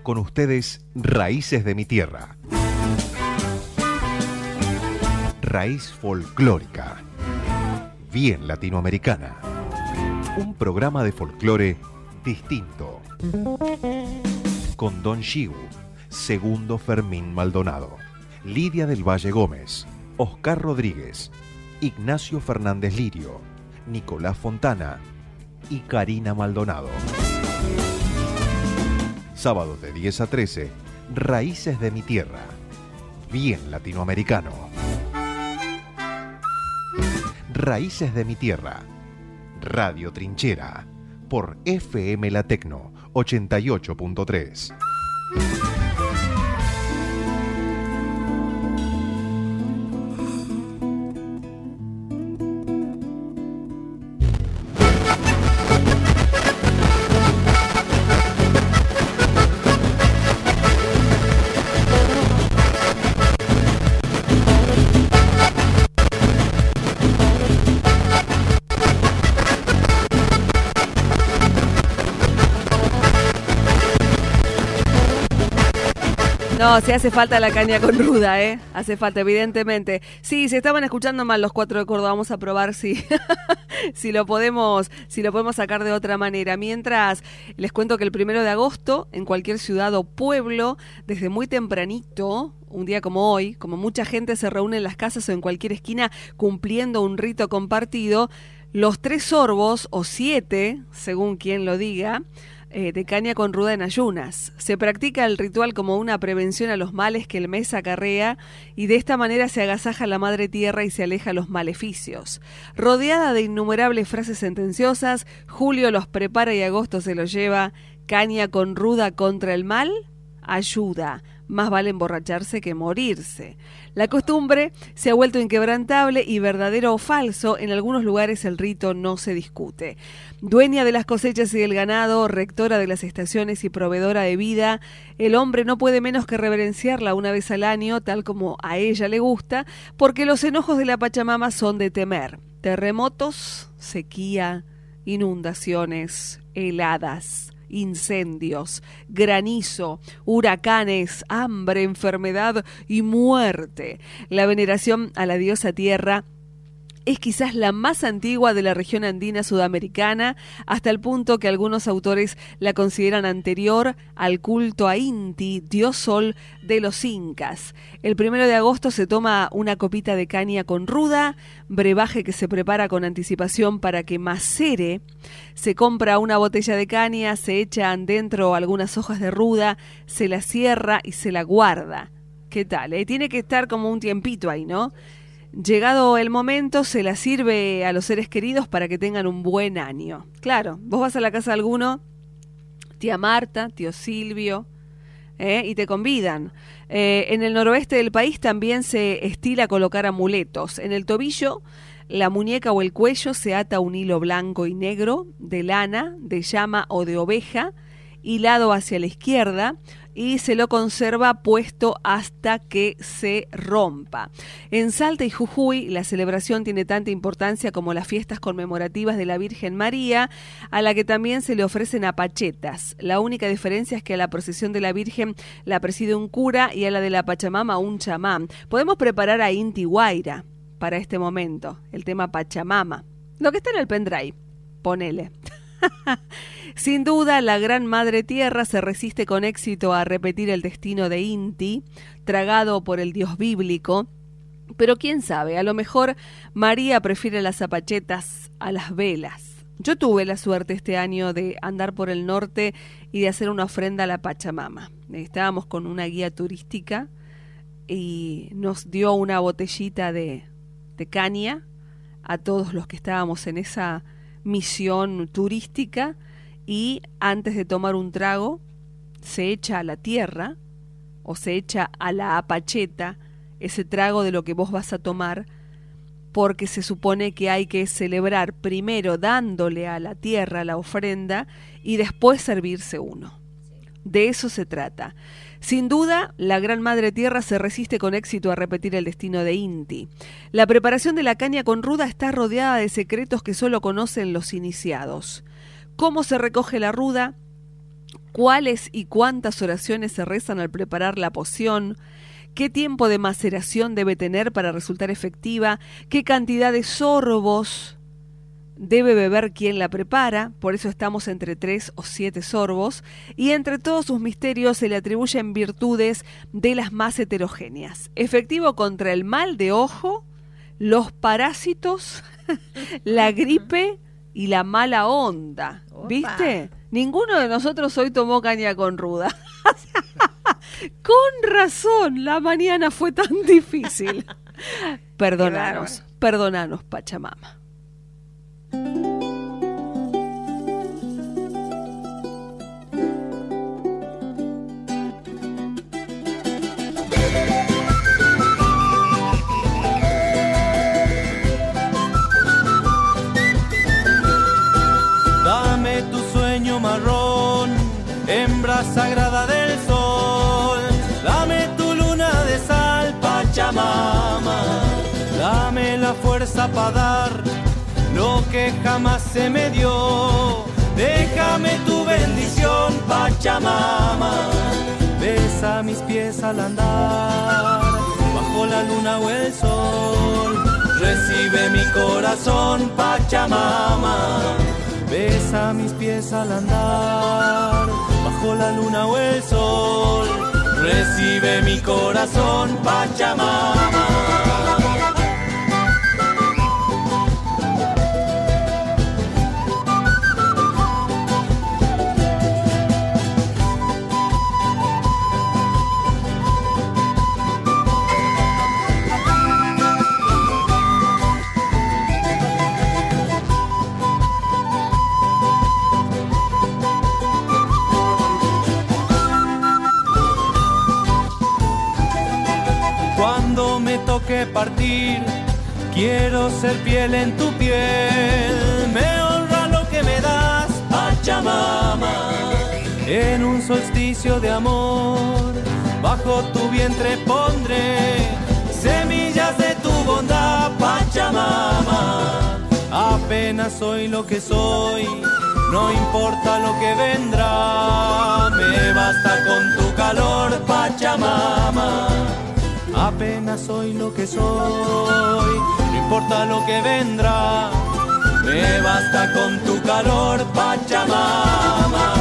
Con ustedes, Raíces de mi Tierra. Raíz folclórica. Bien latinoamericana. Un programa de folclore distinto. Con Don Chigu, Segundo Fermín Maldonado, Lidia del Valle Gómez, Oscar Rodríguez, Ignacio Fernández Lirio, Nicolás Fontana y Karina Maldonado. Sábados de 10 a 13, Raíces de mi Tierra. Bien latinoamericano. Raíces de mi Tierra. Radio Trinchera. Por FM La Tecno 88.3. No, sí hace falta la caña con ruda, ¿eh? Hace falta, evidentemente. Sí, se estaban escuchando mal los 4 de Córdoba. Vamos a probar si lo podemos sacar de otra manera. Mientras, les cuento que el 1 de agosto, en cualquier ciudad o pueblo, desde muy tempranito, un día como hoy, como mucha gente se reúne en las casas o en cualquier esquina cumpliendo un rito compartido, los 3 sorbos, o 7, según quien lo diga, de caña con ruda en ayunas. Se practica el ritual como una prevención a los males que el mes acarrea y de esta manera se agasaja la madre tierra y se aleja los maleficios. Rodeada de innumerables frases sentenciosas, julio los prepara y agosto se los lleva. Caña con ruda contra el mal, ayuda. Más vale emborracharse que morirse. La costumbre se ha vuelto inquebrantable y verdadero o falso, en algunos lugares el rito no se discute. Dueña de las cosechas y del ganado, rectora de las estaciones y proveedora de vida, el hombre no puede menos que reverenciarla una vez al año, tal como a ella le gusta, porque los enojos de la Pachamama son de temer. Terremotos, sequía, inundaciones, heladas, incendios, granizo, huracanes, hambre, enfermedad y muerte. La veneración a la diosa tierra es quizás la más antigua de la región andina sudamericana, hasta el punto que algunos autores la consideran anterior al culto a Inti, dios sol de los incas. El 1 de agosto se toma una copita de caña con ruda, brebaje que se prepara con anticipación para que macere. Se compra una botella de caña, se echan dentro algunas hojas de ruda, se la cierra y se la guarda. ¿Qué tal? Tiene que estar como un tiempito ahí, ¿no? Llegado el momento, se la sirve a los seres queridos para que tengan un buen año. Claro, vos vas a la casa de alguno, tía Marta, tío Silvio, y te convidan. En el noroeste del país también se estila colocar amuletos. En el tobillo, la muñeca o el cuello se ata un hilo blanco y negro de lana, de llama o de oveja, hilado hacia la izquierda, y se lo conserva puesto hasta que se rompa. En Salta y Jujuy la celebración tiene tanta importancia como las fiestas conmemorativas de la Virgen María, a la que también se le ofrecen apachetas. La única diferencia es que a la procesión de la Virgen la preside un cura y a la de la Pachamama un chamán. Podemos preparar a Inti Guaira para este momento, el tema Pachamama. Lo que está en el pendrive, ponele. Sin duda, la gran madre tierra se resiste con éxito a repetir el destino de Inti, tragado por el dios bíblico, pero quién sabe, a lo mejor María prefiere las apachetas a las velas. Yo tuve la suerte este año de andar por el norte y de hacer una ofrenda a la Pachamama. Estábamos con una guía turística y nos dio una botellita de caña a todos los que estábamos en esa misión turística, y antes de tomar un trago se echa a la tierra o se echa a la apacheta ese trago de lo que vos vas a tomar, porque se supone que hay que celebrar primero dándole a la tierra la ofrenda y después servirse uno. De eso se trata. Sin duda, la Gran Madre Tierra se resiste con éxito a repetir el destino de Inti. La preparación de la caña con ruda está rodeada de secretos que solo conocen los iniciados. ¿Cómo se recoge la ruda? ¿Cuáles y cuántas oraciones se rezan al preparar la poción? ¿Qué tiempo de maceración debe tener para resultar efectiva? ¿Qué cantidad de sorbos debe beber quien la prepara? Por eso estamos entre 3 o 7 sorbos. Y entre todos sus misterios se le atribuyen virtudes de las más heterogéneas. Efectivo contra el mal de ojo, los parásitos, la gripe y la mala onda. ¿Viste? Ninguno de nosotros hoy tomó caña con ruda. Con razón, la mañana fue tan difícil. Perdonanos, Pachamama. Dame tu sueño marrón, hembra sagrada del sol. Dame tu luna de sal, Pachamama. Dame la fuerza para dar lo que jamás se me dio. Déjame tu bendición, Pachamama. Besa mis pies al andar, bajo la luna o el sol. Recibe mi corazón, Pachamama. Besa mis pies al andar, bajo la luna o el sol. Recibe mi corazón, Pachamama. Que partir, quiero ser piel en tu piel. Me honra lo que me das, Pachamama. En un solsticio de amor, bajo tu vientre pondré semillas de tu bondad, Pachamama. Apenas soy lo que soy, no importa lo que vendrá. Me basta con tu calor, Pachamama. Apenas soy lo que soy, no importa lo que vendrá. Me basta con tu calor, Pachamama.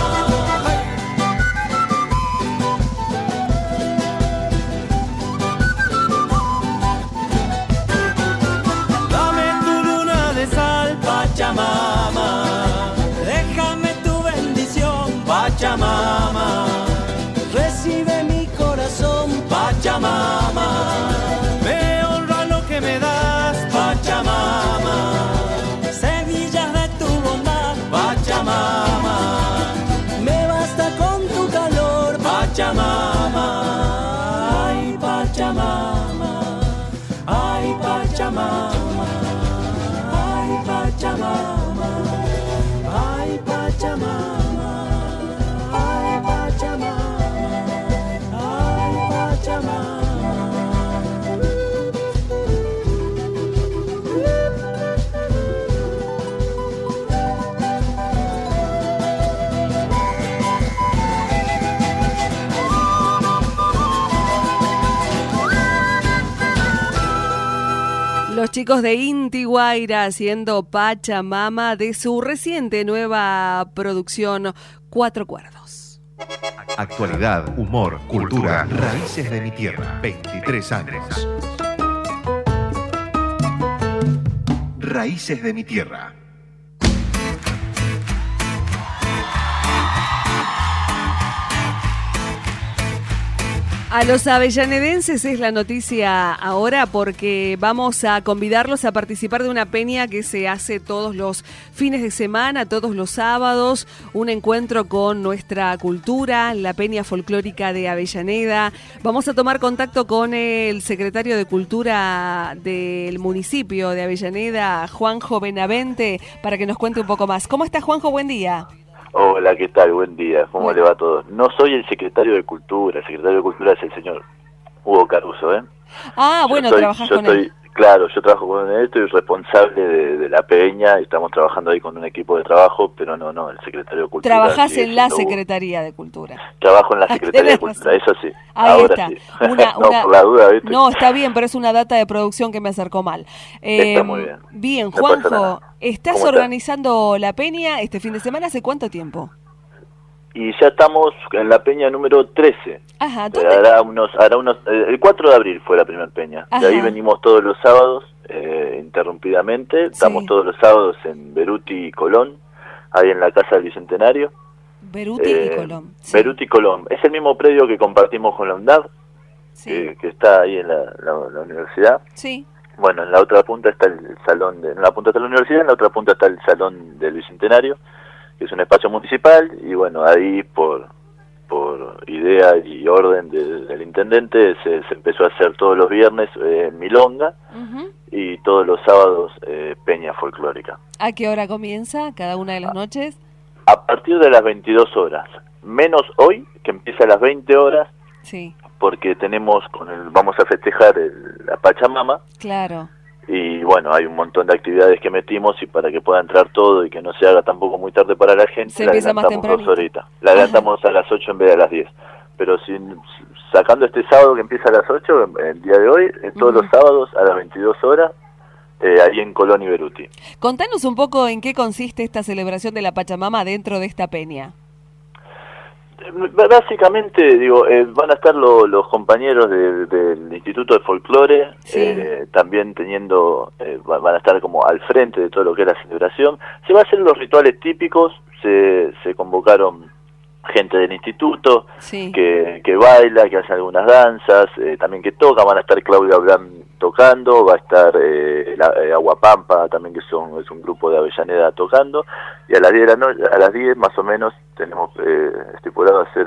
Dame tu luna de sal, Pachamama. Déjame tu bendición, Pachamama. Recibe mi corazón, Pachamama. Me honra lo que me das, Pachamama. Semillas de tu bondad, Pachamama. Me basta con tu calor, Pachamama. Ay, Pachamama. Ay, Pachamama. Ay, Pachamama. Ay, Pachamama. Ay, Pachamama. Los chicos de Inti Guaira haciendo Pachamama de su reciente nueva producción Cuatro Cuerdos. Actualidad, humor, cultura, raíces de mi tierra. 23 años. Raíces de mi tierra. A los avellanedenses es la noticia ahora porque vamos a convidarlos a participar de una peña que se hace todos los fines de semana, todos los sábados, un encuentro con nuestra cultura, la peña folclórica de Avellaneda. Vamos a tomar contacto con el secretario de Cultura del municipio de Avellaneda, Juanjo Benavente, para que nos cuente un poco más. ¿Cómo está, Juanjo? Buen día. Hola, ¿qué tal? Buen día. ¿Cómo le va a todos? No soy el secretario de Cultura. El secretario de Cultura es el señor Hugo Caruso, ¿eh? Ah, bueno, trabajás con él. Claro, yo trabajo con esto y responsable de la peña, y estamos trabajando ahí con un equipo de trabajo, pero no, el secretario de Cultura. Trabajás en la Secretaría de Cultura. Trabajo en la Secretaría de Cultura, eso sí. Ahí Ahora está. sí. No, por la duda, ¿viste? No, está bien, pero es una data de producción que me acercó mal. Está muy bien. Bien, No pasa Juanjo, nada. ¿estás ¿Cómo organizando la peña este fin de semana? ¿Hace cuánto tiempo? Y ya estamos en la peña número 13. Ajá, ¿dónde? El 4 de abril fue la primera peña. Ajá. De ahí venimos todos los sábados, interrumpidamente. Estamos Sí. todos los sábados en Beruti y Colón, ahí en la Casa del Bicentenario. Beruti y Colón. Sí. Beruti y Colón. Es el mismo predio que compartimos con la UNDAV, Sí. que está ahí en la universidad. Sí. Bueno, en la otra punta está el salón, en la punta está la universidad, en la otra punta está el Salón del Bicentenario, que es un espacio municipal, y bueno, ahí por idea y orden del intendente se empezó a hacer todos los viernes milonga, Ujú. y todos los sábados peña folclórica. ¿A qué hora comienza cada una de las noches? A partir de las 22 horas, menos hoy, que empieza a las 20 horas, Sí, porque vamos a festejar la Pachamama, claro. y bueno, hay un montón de actividades que metimos, y para que pueda entrar todo y que no se haga tampoco muy tarde para la gente, Se la empieza más adelantamos 2 tempranito. horitas. La adelantamos a las 8 en vez de a las 10. Pero sacando este sábado que empieza a las 8, el día de hoy, todos los sábados a las 22 horas, ahí en Colón y Beruti. Contanos un poco en qué consiste esta celebración de la Pachamama dentro de esta peña. Básicamente, digo, van a estar los compañeros del Instituto de Folclore, Sí. también van a estar como al frente de todo lo que es la celebración. Se va a hacer los rituales típicos, se convocaron gente del instituto, Sí. que baila, que hace algunas danzas, también que toca. Van a estar Claudia Blan tocando, va a estar Aguapampa también, que es un grupo de Avellaneda tocando, y a las 10 de la noche, a las 10 más o menos tenemos estipulado hacer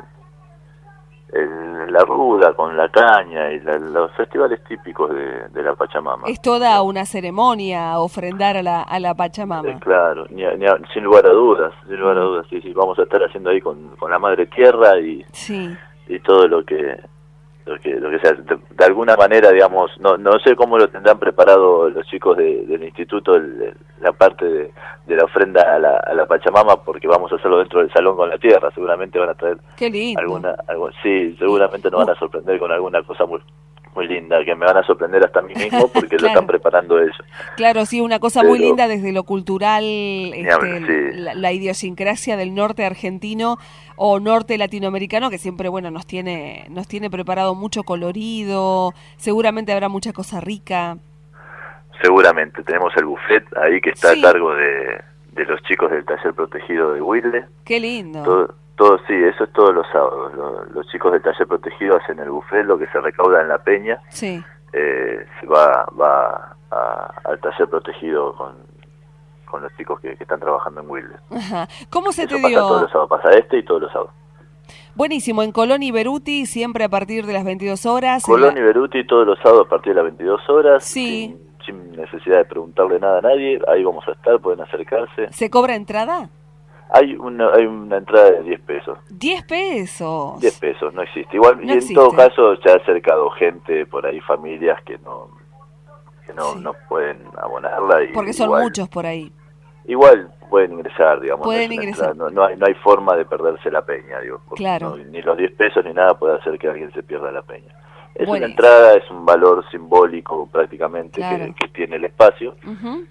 la ruda con la caña y los festivales típicos de la Pachamama. Es toda una ceremonia ofrendar a la Pachamama. Claro, sin lugar a dudas, sí, vamos a estar haciendo ahí con la Madre Tierra y Sí. todo lo que sea. De alguna manera, digamos, no sé cómo lo tendrán preparado los chicos del instituto, la parte de la ofrenda a la Pachamama, porque vamos a hacerlo dentro del Salón con la Tierra. Seguramente van a traer Qué lindo. sí, seguramente nos van a sorprender con alguna cosa muy muy linda, que me van a sorprender hasta a mí mismo, porque Claro. lo están preparando ellos. Claro, sí, una cosa muy linda desde lo cultural, Sí. la idiosincrasia del norte argentino o norte latinoamericano, que siempre, bueno, nos tiene preparado mucho colorido, seguramente habrá mucha cosa rica. Seguramente. Tenemos el buffet ahí que está Sí. a cargo de los chicos del taller protegido de Wilde. Qué lindo. Todo, sí, eso es todos los sábados. Los chicos del taller protegido hacen el buffet, lo que se recauda en la peña Sí. se va al taller protegido con los chicos que están trabajando en Wilde. Ajá. ¿Cómo se Eso te pasa todos dio? los sábados, pasa y todos los sábados. Buenísimo, en Colón y Beruti, siempre a partir de las 22 horas. Colón y Beruti todos los sábados a partir de las 22 horas, Sí. sin necesidad de preguntarle nada a nadie. Ahí vamos a estar, pueden acercarse. ¿Se cobra entrada? Hay una entrada de 10 pesos. 10 pesos. 10 pesos, no existe. Igual, No y en existe. todo caso, se ha acercado gente por ahí, familias que no Sí. pueden abonarla. Y Porque son igual, muchos por ahí. Igual pueden ingresar, digamos. Pueden no es una ingresar. entrada, no hay forma de perderse la peña, digo. Porque Claro. ni los 10 pesos ni nada puede hacer que alguien se pierda la peña. Es Buenísimo. una entrada, es un valor simbólico prácticamente Claro. que tiene el espacio, Ujú.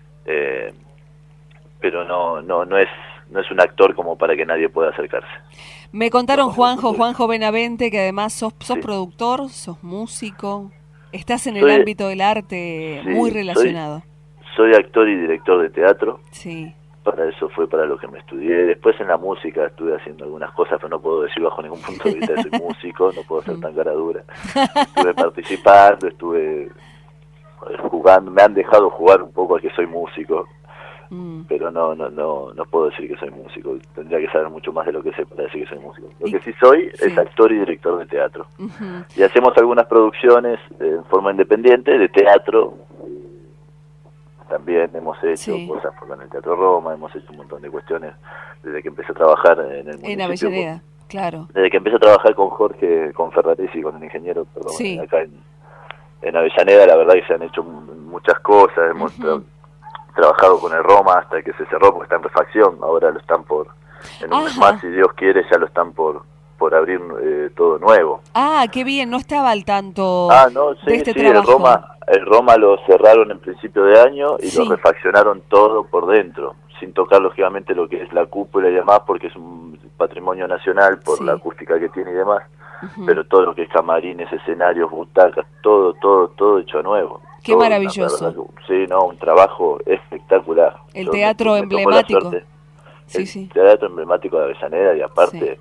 pero no es un actor como para que nadie pueda acercarse. Me contaron No, Juanjo Benavente, que además sos Sí. productor, sos músico, estás en el Soy- ámbito del arte Sí, muy relacionado. Soy actor y director de teatro. Sí, Para eso fue para lo que me estudié. Después en la música estuve haciendo algunas cosas, pero no puedo decir bajo ningún punto de vista que soy músico, no puedo ser tan cara dura. Estuve participando, estuve jugando, me han dejado jugar un poco a que soy músico, Mm. pero no puedo decir que soy músico. Tendría que saber mucho más de lo que sé para decir que soy músico. Lo Y- que sí soy sí. es actor y director de teatro. Ujú. Y hacemos algunas producciones en forma independiente de teatro. También hemos hecho Sí. cosas con el Teatro Roma, hemos hecho un montón de cuestiones desde que empecé a trabajar en el municipio. En Avellaneda, claro. Desde que empecé a trabajar con Jorge, con Ferraresi, con el ingeniero, perdón, Sí. acá En Avellaneda la verdad que se han hecho muchas cosas, hemos trabajado con el Roma hasta que se cerró porque está en refacción, ahora lo están en un mes más, si Dios quiere, ya lo están por abrir todo nuevo. Ah, qué bien, no estaba al tanto no, sí, de este sí, trabajo. El Roma lo cerraron en principio de año y lo refaccionaron todo por dentro, sin tocar lógicamente lo que es la cúpula y demás, porque es un patrimonio nacional por la acústica que tiene y demás, pero todo lo que es camarines, escenarios, butacas, todo hecho a nuevo. Qué maravilloso. Sí, no, un trabajo espectacular. El teatro emblemático. El teatro emblemático de Avellaneda y aparte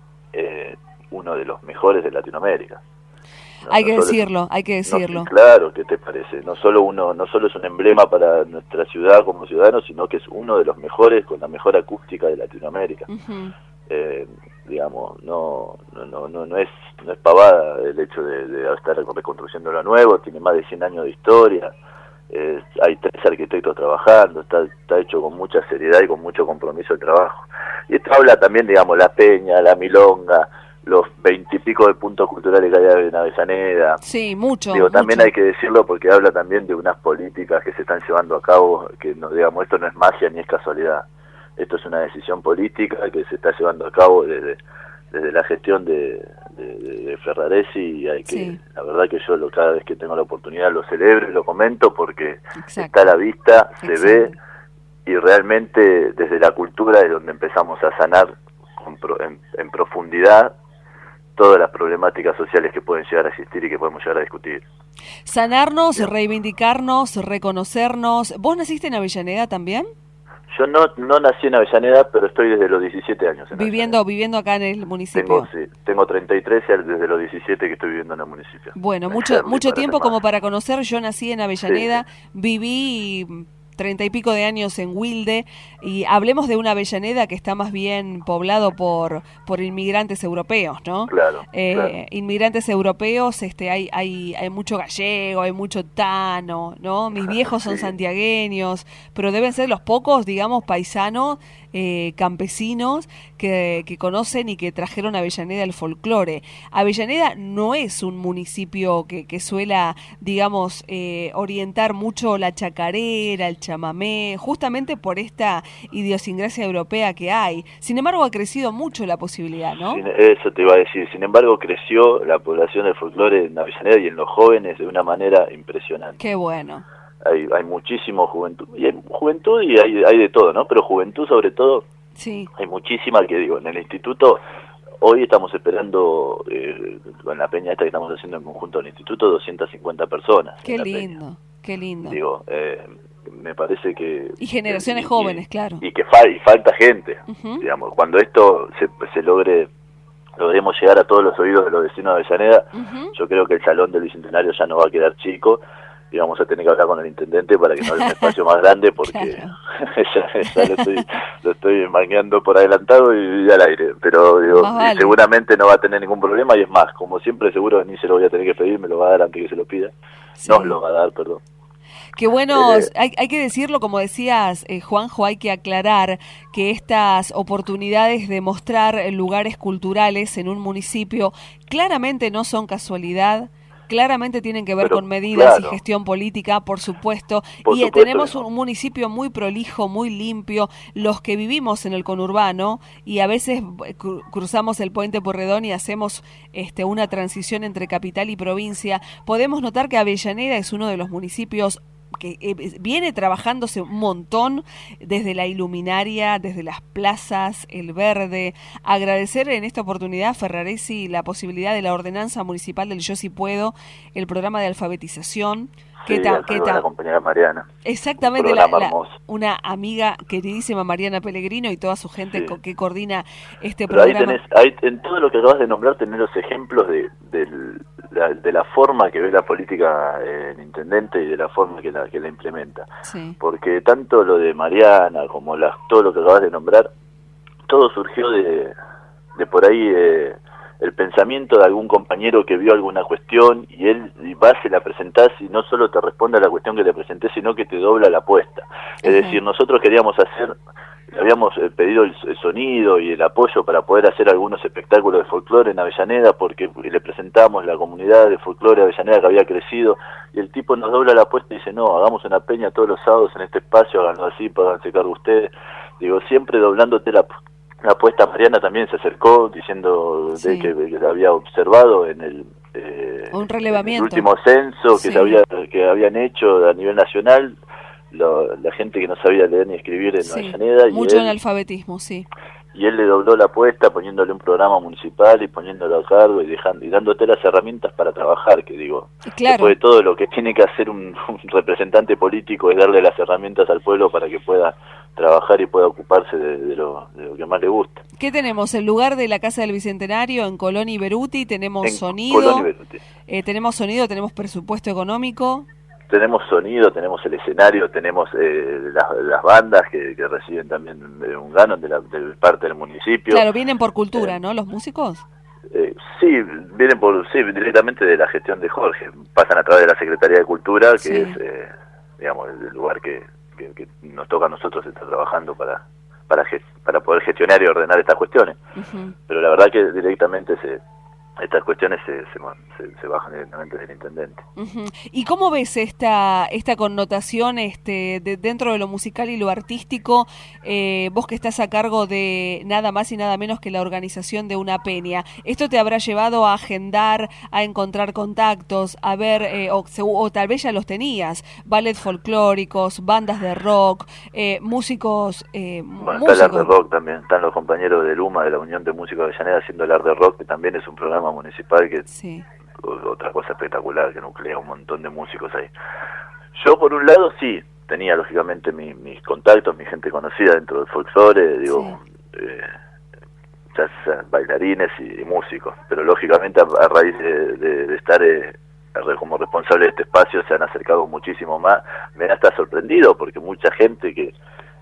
uno de los mejores de Latinoamérica. Hay que decirlo. Claro, ¿qué te parece? No solo es un emblema para nuestra ciudad como ciudadanos, sino que es uno de los mejores con la mejor acústica de Latinoamérica. Digamos, no es pavada el hecho de estar reconstruyendo lo nuevo, tiene más de 100 años de historia, hay 3 arquitectos trabajando, está hecho con mucha seriedad y con mucho compromiso el trabajo. Y esto habla también, digamos, la Peña, la Milonga, los 20 y pico de puntos culturales que hay en Avellaneda. Sí, mucho. También hay que decirlo porque habla también de unas políticas que se están llevando a cabo, que no, digamos, esto no es magia ni es casualidad. Esto es una decisión política que se está llevando a cabo desde la gestión de Ferraresi, y la verdad que yo cada vez que tengo la oportunidad lo celebro y lo comento porque está a la vista, se ve, y realmente desde la cultura es donde empezamos a sanar en profundidad todas las problemáticas sociales que pueden llegar a existir y que podemos llegar a discutir. Sanarnos, reivindicarnos, reconocernos. ¿Vos naciste en Avellaneda también? Yo no nací en Avellaneda, pero estoy desde los 17 años. Viviendo acá en el municipio. Tengo 33 y desde los 17 que estoy viviendo en el municipio. Bueno, mucho tiempo como para conocer. Yo nací en Avellaneda, viví 30 y pico de años en Wilde, y hablemos de una Avellaneda que está más bien poblado por inmigrantes europeos, ¿no? Claro. Inmigrantes europeos, hay mucho gallego, hay mucho tano, ¿no? Mis viejos son santiagueños, pero deben ser los pocos, digamos, paisanos, campesinos que conocen y que trajeron a Avellaneda el folclore. Avellaneda no es un municipio que suela, digamos, orientar mucho la chacarera, el chamamé, justamente por esta idiosincrasia europea que hay. Sin embargo, ha crecido mucho la posibilidad, ¿no? Eso te iba a decir. Sin embargo, creció la población del folclore en Avellaneda y en los jóvenes de una manera impresionante. Qué bueno. Hay muchísimo juventud, y hay de todo, ¿no? Pero juventud sobre todo, hay muchísima, que digo, en el instituto, hoy estamos esperando, con la peña esta que estamos haciendo en conjunto del instituto, 250 personas. Qué lindo, qué lindo. Digo, me parece que... Y generaciones jóvenes, claro. Y que falta gente, digamos, cuando esto se logremos llegar a todos los oídos de los vecinos de Avellaneda, yo creo que el Salón del Bicentenario ya no va a quedar chico, y vamos a tener que hablar con el intendente para que nos dé un espacio más grande, porque ya lo estoy mangueando por adelantado y al aire, pero digo, seguramente no va a tener ningún problema, y es más, como siempre seguro ni se lo voy a tener que pedir, me lo va a dar antes que se lo pida, nos lo va a dar, perdón. Qué bueno, hay que decirlo, como decías, Juanjo, hay que aclarar que estas oportunidades de mostrar lugares culturales en un municipio claramente no claramente tienen que ver con medidas y gestión política, por supuesto, tenemos un municipio muy prolijo, muy limpio. Los que vivimos en el conurbano y a veces cruzamos el Puente Pueyrredón y hacemos una transición entre capital y provincia, podemos notar que Avellaneda es uno de los municipios que viene trabajándose un montón desde la iluminaria, desde las plazas, el verde. Agradecer en esta oportunidad a Ferraresi la posibilidad de la ordenanza municipal del Yo Si Puedo, el programa de alfabetización. La compañera Mariana. Exactamente, una amiga queridísima, Mariana Pellegrino, y toda su gente que coordina este programa. Ahí en todo lo que acabas de nombrar tenés los ejemplos de la forma que ve la política el intendente y de la forma que la implementa. Porque tanto lo de Mariana como todo lo que acabas de nombrar, todo surgió de por ahí el pensamiento de algún compañero que vio alguna cuestión y él va, se la presentás y no solo te responde a la cuestión que le presenté, sino que te dobla la apuesta. Es decir, nosotros queríamos hacer, habíamos pedido el sonido y el apoyo para poder hacer algunos espectáculos de folclore en Avellaneda, porque le presentamos la comunidad de folclore de Avellaneda que había crecido, y el tipo nos dobla la apuesta y dice, no, hagamos una peña todos los sábados en este espacio, háganlo así, háganse cargo ustedes. Digo, siempre doblándote la apuesta. Mariana también se acercó diciendo que la había observado en el, un relevamiento. En el último censo que habían hecho a nivel nacional, la gente que no sabía leer ni escribir en Avellaneda. Mucho analfabetismo, sí. Y él le dobló la apuesta poniéndole un programa municipal y poniéndolo a cargo y dándote las herramientas para trabajar, que digo, después de todo lo que tiene que hacer un representante político es darle las herramientas al pueblo para que pueda trabajar y pueda ocuparse de lo que más le gusta. ¿Qué tenemos? El lugar de la Casa del Bicentenario en Colón y Beruti, tenemos sonido. Colón y Beruti. Tenemos sonido, tenemos presupuesto económico. Tenemos sonido, tenemos el escenario, tenemos las bandas que reciben también un gano de parte del municipio. Claro, vienen por cultura, ¿no? Los músicos. Sí, vienen directamente de la gestión de Jorge. Pasan a través de la Secretaría de Cultura, que es, digamos, el lugar que nos toca a nosotros estar trabajando para poder gestionar y ordenar estas cuestiones. Pero la verdad que directamente estas cuestiones se bajan directamente del intendente. ¿Y cómo ves esta connotación dentro de lo musical y lo artístico? Vos que estás a cargo de nada más y nada menos que la organización de una peña. ¿Esto te habrá llevado a agendar, a encontrar contactos, a ver, o tal vez ya los tenías, ballet folclóricos, bandas de rock, músicos? Bueno, está el arte rock también, están los compañeros de Luma, de la Unión de Músicos de Avellaneda, haciendo el arte rock, que también es un programa municipal que otra cosa espectacular, que nuclea un montón de músicos ahí. Yo por un lado sí tenía lógicamente mis contactos, mi gente conocida dentro del folclore, digo, bailarines y músicos, pero lógicamente a raíz de estar como responsable de este espacio se han acercado muchísimo más. Me da hasta sorprendido porque mucha gente que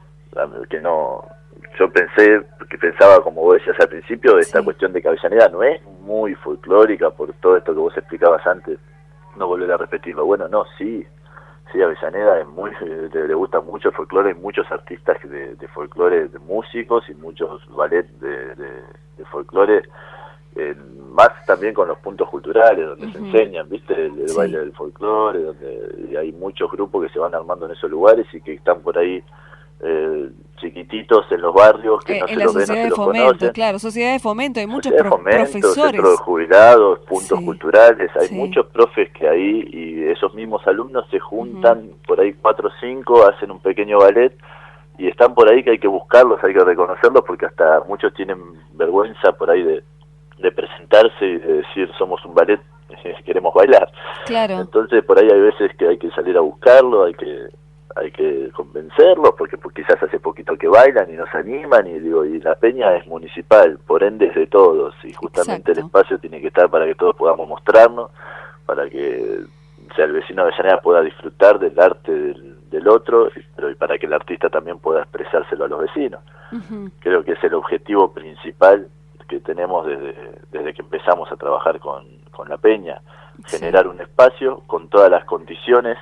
no, yo pensaba, como vos decías al principio, esta cuestión de que Avellaneda no es muy folclórica por todo esto que vos explicabas antes, no volver a repetirlo. Bueno, no, sí, Avellaneda es le gusta mucho el folclore, hay muchos artistas de folclore, de músicos y muchos ballet de folclore, más también con los puntos culturales donde se enseñan, ¿viste? El baile del folclore, donde hay muchos grupos que se van armando en esos lugares y que están por ahí chiquititos en los barrios que no se los ven, no se los conocen. Claro, sociedad de fomento, hay muchos profesores, centros de jubilados, puntos culturales, hay muchos profes que ahí, y esos mismos alumnos se juntan por ahí 4 o 5, hacen un pequeño ballet y están por ahí que hay que buscarlos, hay que reconocerlos, porque hasta muchos tienen vergüenza por ahí de presentarse y de decir somos un ballet, queremos bailar. Claro. Entonces por ahí hay veces que hay que salir a buscarlo, hay que convencerlos, porque quizás hace poquito que bailan y no se animan, y la peña es municipal, por ende es de todos, y justamente el espacio tiene que estar para que todos podamos mostrarnos, para que el vecino de Avellaneda pueda disfrutar del arte del otro, pero y para que el artista también pueda expresárselo a los vecinos. Creo que es el objetivo principal que tenemos desde que empezamos a trabajar con la peña, generar un espacio con todas las condiciones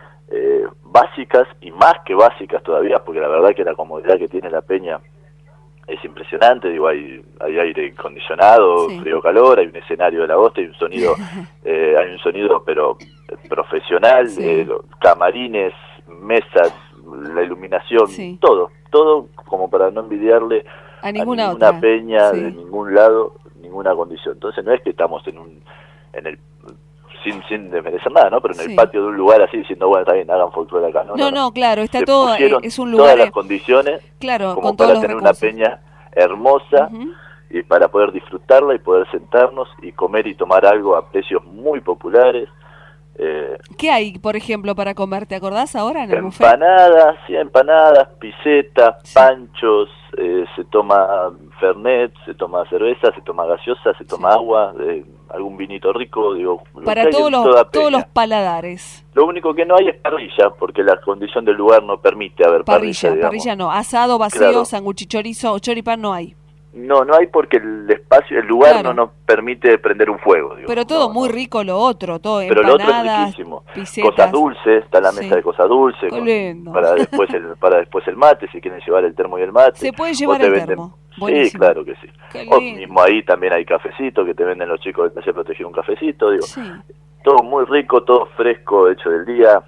básicas y más que básicas todavía, porque la verdad que la comodidad que tiene la peña es impresionante. Digo, hay aire acondicionado, frío-calor, hay un escenario de la hostia, hay un sonido pero profesional, camarines, mesas, la iluminación, todo como para no envidiarle a ninguna peña de ningún lado, ninguna condición. Entonces no es que estamos en el sin desmerecer nada, ¿no? Pero en el patio de un lugar así, diciendo, bueno, está bien, hagan folclore acá. No, claro, está todo, es un lugar... todas las condiciones, como con para todos tener los una peña hermosa, y para poder disfrutarla y poder sentarnos y comer y tomar algo a precios muy populares. ¿Qué hay, por ejemplo, para comer? ¿Te acordás ahora en el buffet? Empanadas, pisetas, panchos, se toma fernet, se toma cerveza, se toma gaseosa, se toma agua, algún vinito rico, para todos los paladares. Lo único que no hay es parrilla, porque la condición del lugar no permite haber parrilla. Parrilla no, asado, vacío, sanguchi, chorizo o choripán no hay. No hay porque el espacio, el lugar Claro. no nos permite prender un fuego. Digo. Pero todo No, muy no. rico lo otro, todo Pero lo otro es empanadas, riquísimo. pisetas. Cosas dulces, está la Sí. mesa de cosas dulces. Qué lindo. Para después el mate, si quieren llevar el termo y el mate. Se puede O llevar te el venden- termo. Sí, Buenísimo. claro que sí. Qué O lindo. mismo ahí también hay cafecito que te venden los chicos del taller protegido un cafecito. Digo, Sí. todo muy rico, todo fresco, hecho del día.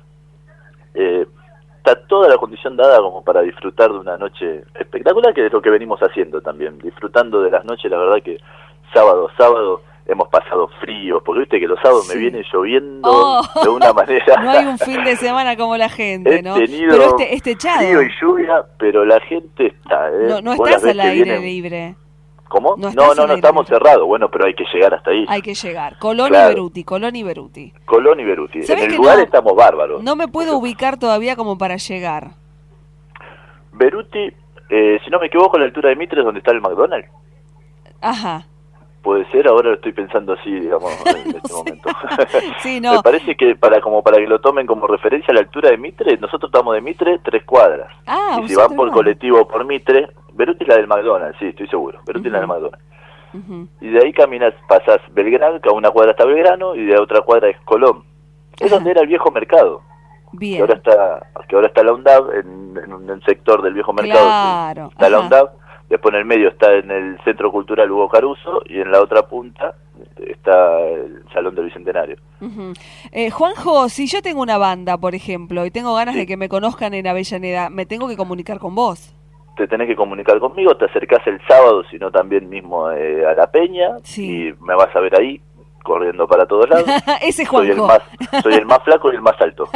Está toda la condición dada como para disfrutar de una noche espectacular, que es lo que venimos haciendo también, disfrutando de las noches. La verdad que sábado hemos pasado fríos, porque viste que los sábados Sí. me viene lloviendo Oh. de una manera. No hay un fin de semana como la gente, He ¿no? tenido Pero este echado. frío y lluvia, pero la gente está. No Vos las estás ves al que aire vienen- libre. ¿Cómo? No estás al aire estamos libre. cerrados. Bueno, pero hay que llegar hasta ahí. Hay que llegar. Colón Claro. y Beruti, Colón y Beruti. Colón y Beruti. En ¿Sabés el que lugar no? estamos bárbaros. No me puedo ubicar todavía como para llegar. Beruti, si no me equivoco, a la altura de Mitre es donde está el McDonald's. Ajá. Puede ser, ahora lo estoy pensando así, digamos, en este momento. Sí, no. Me parece que para que lo tomen como referencia a la altura de Mitre, nosotros estamos de Mitre 3 cuadras. Ah, Y si vos van sos por de colectivo por Mitre, Beruti es la del McDonald's, sí, estoy seguro. Beruti es la del McDonald's. Ujú. Y de ahí caminas, pasás Belgrano, que a una cuadra está Belgrano, y de otra cuadra es Colón. Es Ajá. donde era el viejo mercado. Que Bien. ahora está la UNDAV, en un sector del viejo mercado. Claro, Está la ajá. UNDAV, después en el medio está en el Centro Cultural Hugo Caruso, y en la otra punta está el Salón del Bicentenario. Ujú. Juanjo, si yo tengo una banda, por ejemplo, y tengo ganas Sí. de que me conozcan en Avellaneda, me tengo que comunicar con vos. Te tenés que comunicar conmigo, te acercás el sábado, sino también mismo a la Peña, Sí. y me vas a ver ahí, corriendo para todos lados. Ese es Soy Juanjo. soy el más flaco y el más alto.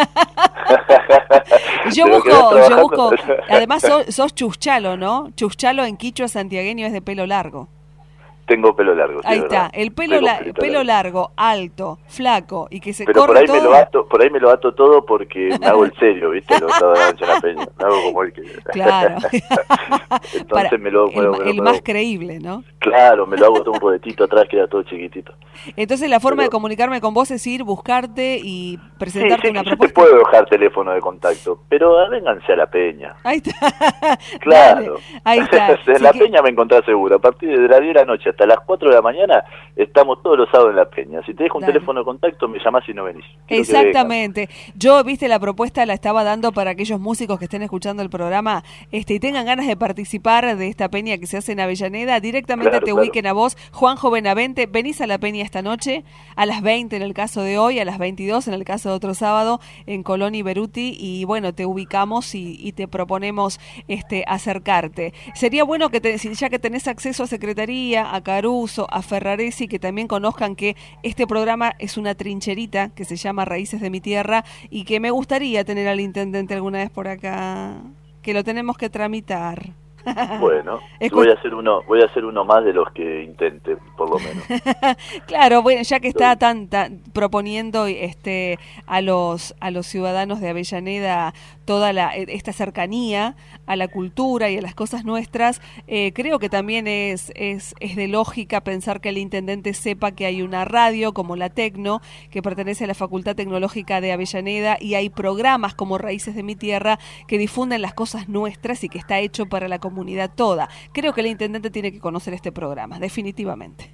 Yo De lo que ves busco, trabajando. además sos chuschalo, ¿no? Chuschalo en quichua santiagueño es de pelo largo. Tengo pelo largo. sí, Ahí es está, verdad. el pelo, Tengo pelito pelo largo, alto, flaco y que se Pero por corre ahí todo. por ahí me lo ato todo porque me hago el serio, ¿viste? Lo estaba en la Peña. Me hago como el que. Claro. Entonces Para- me lo el más creíble, ¿no? Claro, me lo hago todo un rodetito atrás, queda todo chiquitito. Entonces la forma Pero- de comunicarme con vos es ir, buscarte y Sí, presentarte sí, una que yo te propuesta. puedo dejar teléfono de contacto, pero vénganse a la Peña. Ahí está. Claro. Dale, ahí está. En Sí la que- Peña me encontrás seguro. A partir de las 10 de la noche hasta las 4 de la mañana estamos todos los sábados en la Peña. Si te dejo un Dale. teléfono de contacto, me llamás y no venís. Quiero que Exactamente. Yo, viste, la propuesta la estaba dando para aquellos músicos que estén escuchando el programa y tengan ganas de participar de esta peña que se hace en Avellaneda. Directamente Claro, te claro. ubiquen a vos, Juanjo Benavente. Venís a la peña esta noche, a las 20 en el caso de hoy, a las 22 en el caso de otro sábado, en Colón y Beruti. Y bueno, te ubicamos y te proponemos acercarte. Sería bueno que ya que tenés acceso a Secretaría, a Caruso, a Ferraresi, que también conozcan que este programa es una trincherita que se llama Raíces de mi Tierra y que me gustaría tener al intendente alguna vez por acá, que lo tenemos que tramitar. Bueno, Escu- voy a hacer uno más de los que intente, por lo menos. Claro, bueno, ya que está tan proponiendo a los ciudadanos de Avellaneda toda esta cercanía a la cultura y a las cosas nuestras, creo que también es de lógica pensar que el intendente sepa que hay una radio como la Tecno, que pertenece a la Facultad Tecnológica de Avellaneda, y hay programas como Raíces de mi Tierra que difunden las cosas nuestras y que está hecho para la comunidad toda. Creo que el intendente tiene que conocer este programa, definitivamente.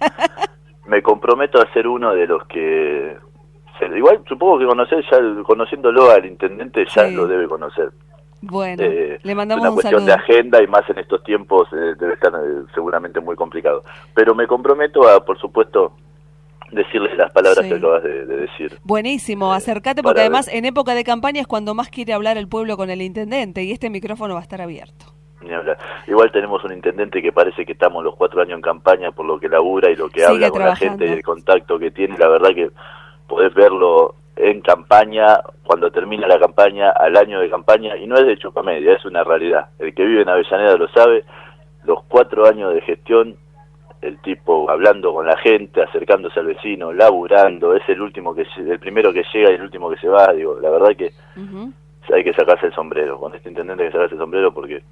Me comprometo a ser uno de los que... Igual supongo que conociéndolo al intendente ya Sí. lo debe conocer. Bueno, le mandamos una un cuestión saludo. de agenda y más en estos tiempos debe estar seguramente muy complicado. Pero me comprometo a, por supuesto, decirle las palabras Sí. que acabas de decir. Buenísimo, acércate porque para además ver. en época de campaña es cuando más quiere hablar el pueblo con el intendente y este micrófono va a estar abierto. Ni hablar. Igual tenemos un intendente que parece que estamos los 4 años en campaña por lo que labura y lo que Sigue habla con la trabajando. gente y el contacto que tiene. La verdad que podés verlo en campaña, cuando termina la campaña, al año de campaña, y no es de chupamedia, es una realidad. El que vive en Avellaneda lo sabe, los 4 años de gestión, el tipo hablando con la gente, acercándose al vecino, laburando, es el primero que llega y el último que se va. Digo, la verdad que Ujú. hay que sacarse el sombrero, con este intendente hay que sacarse el sombrero porque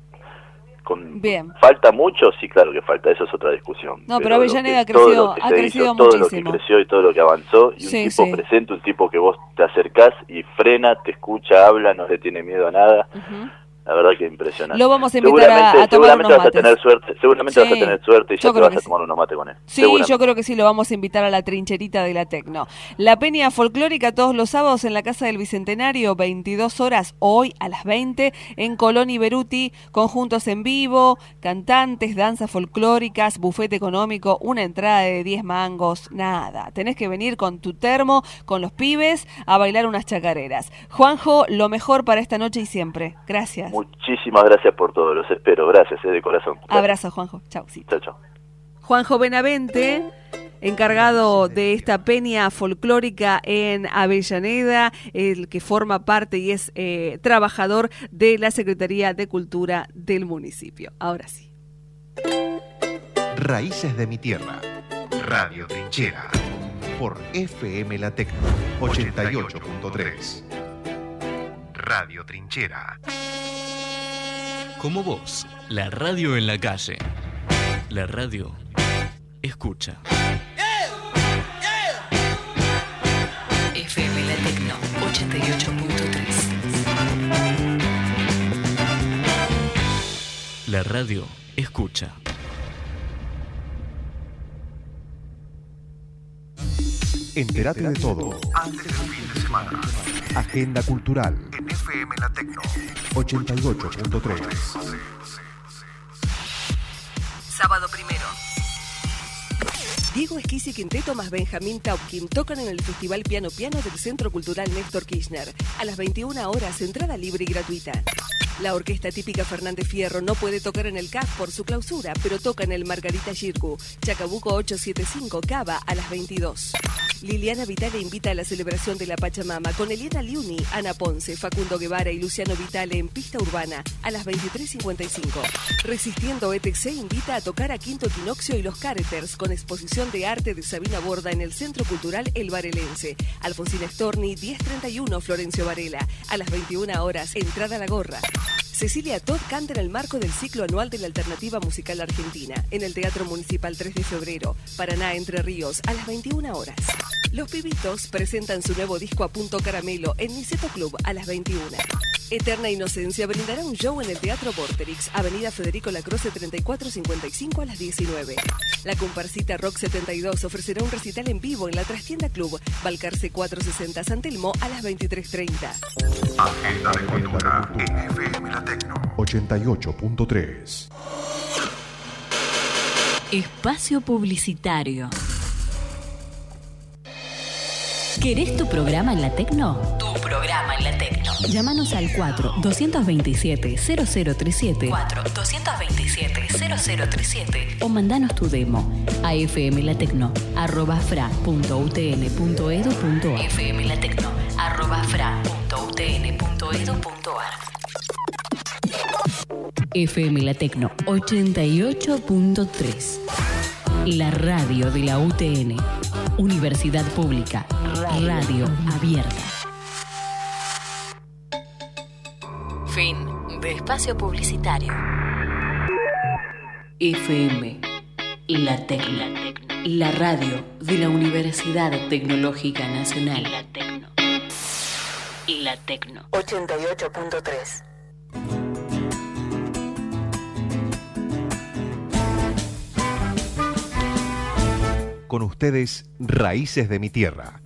Bien. falta mucho, sí, claro que falta, eso es otra discusión. No, pero Avellaneda lo que- todo creció- lo que ha se crecido hizo, todo lo muchísimo. que creció y todo lo que avanzó, y Sí, un tipo sí. presente, un tipo que vos te acercás y frena, te escucha, habla, no le tiene miedo a nada. Ujú. La verdad que impresionante. Lo vamos a invitar a tomar unos mates. Seguramente vas a tener suerte y ya te vas a tomar unos mates con él. Sí, yo creo que sí, lo vamos a invitar a la trincherita de la Tecno. La peña folclórica todos los sábados en la Casa del Bicentenario, 22 horas, hoy a las 20, en Colón y Beruti, conjuntos en vivo, cantantes, danzas folclóricas, bufete económico, una entrada de 10 mangos, nada. Tenés que venir con tu termo, con los pibes, a bailar unas chacareras. Juanjo, lo mejor para esta noche y siempre. Gracias. Muchísimas gracias por todo, los espero, gracias, de corazón. Gracias. Abrazo, Juanjo, chau. Sí. Chao. Juanjo Benavente, encargado de esta peña folclórica en Avellaneda, el que forma parte y es trabajador de la Secretaría de Cultura del municipio. Ahora sí. Raíces de mi tierra, Radio Trinchera, por FM La Tecno, 88.3. Radio Trinchera. Como vos, la radio en la calle. La radio escucha. FM La Tecno 88.3. La radio escucha. Entérate de todo antes del fin de semana. Agenda cultural en FM La Tecno 88.3. Sábado 1. Diego Esquisi Quinteto más Benjamín Taupkin tocan en el Festival Piano Piano del Centro Cultural Néstor Kirchner. A las 21 horas, entrada libre y gratuita. La orquesta típica Fernández Fierro no puede tocar en el CAF por su clausura, pero toca en el Margarita Girgu, Chacabuco 875, Cava, a las 22. Liliana Vitale invita a la celebración de la Pachamama con Eliana Liuni, Ana Ponce, Facundo Guevara y Luciano Vitale en Pista Urbana a las 23:55. Resistiendo ETC invita a tocar a Quinto Equinoccio y los Careters con exposición de arte de Sabina Borda en el Centro Cultural El Varelense. Alfonsina Storni, 10:31, Florencio Varela. A las 21 horas, entrada a la gorra. Cecilia Todd canta en el marco del ciclo anual de la Alternativa Musical Argentina, en el Teatro Municipal 3 de Febrero, Paraná, Entre Ríos, a las 21 horas. Los Pibitos presentan su nuevo disco A Punto Caramelo en Niceto Club a las 21. Eterna Inocencia brindará un show en el Teatro Vorterix, Avenida Federico Lacroze 3455 a las 19. La comparsita Rock 72 ofrecerá un recital en vivo en la Trastienda Club, Balcarce 460 San Telmo a las 23:30. Agenda de cultura en FM La Tecno 88.3. Espacio publicitario. ¿Querés tu programa en la Tecno? Tu programa en la Tecno. Llámanos al 4-227-0037 4-227-0037 o mandanos tu demo a fmlatecno@fra.utn.edu.ar fmlatecno@fra.utn.edu.ar FM La Tecno 88.3. La radio de la UTN. Universidad Pública. Radio abierta. Fin de espacio publicitario. FM La Tecno. La radio de la Universidad Tecnológica Nacional. La Tecno 88.3. Con ustedes, Raíces de mi tierra.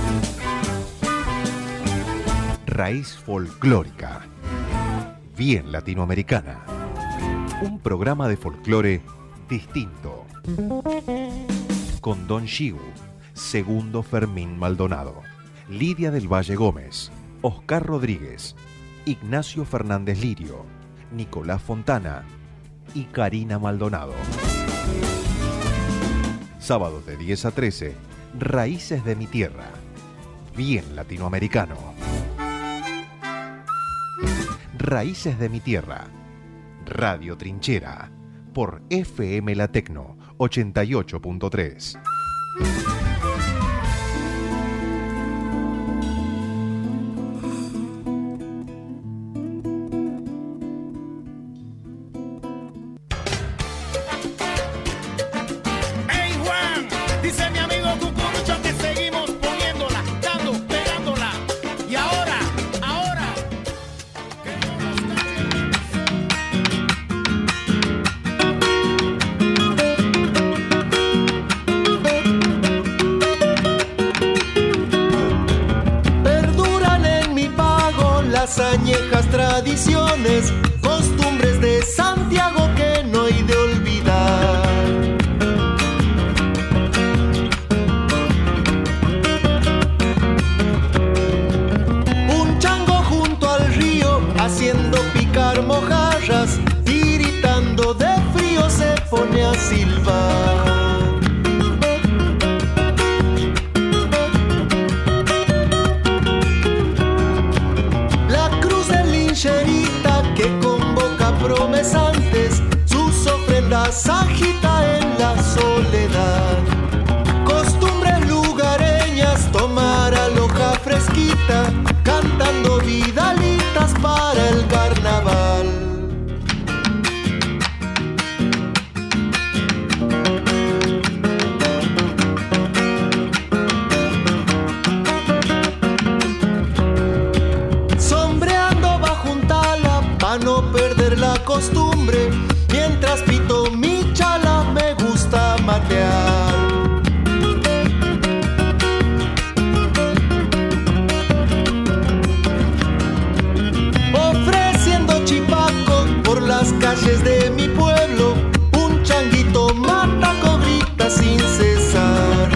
Raíz folclórica. Bien latinoamericana. Un programa de folclore distinto. Con Don Shigu, Segundo Fermín Maldonado, Lidia del Valle Gómez, Oscar Rodríguez, Ignacio Fernández Lirio, Nicolás Fontana y Karina Maldonado. Sábados de 10 a 13, Raíces de mi tierra. Bien latinoamericano. Raíces de mi tierra. Radio Trinchera. Por FM La Tecno 88.3. boca promesantes, sus ofrendas agita en la soledad. Costumbres lugareñas, tomar aloja fresquita, cantando vidalitas para el carnaval. Sombreando bajo un tala pa' no perder la costumbre, mientras pito mi chala me gusta matear. Las calles de mi pueblo, un changuito mata cobrita sin cesar.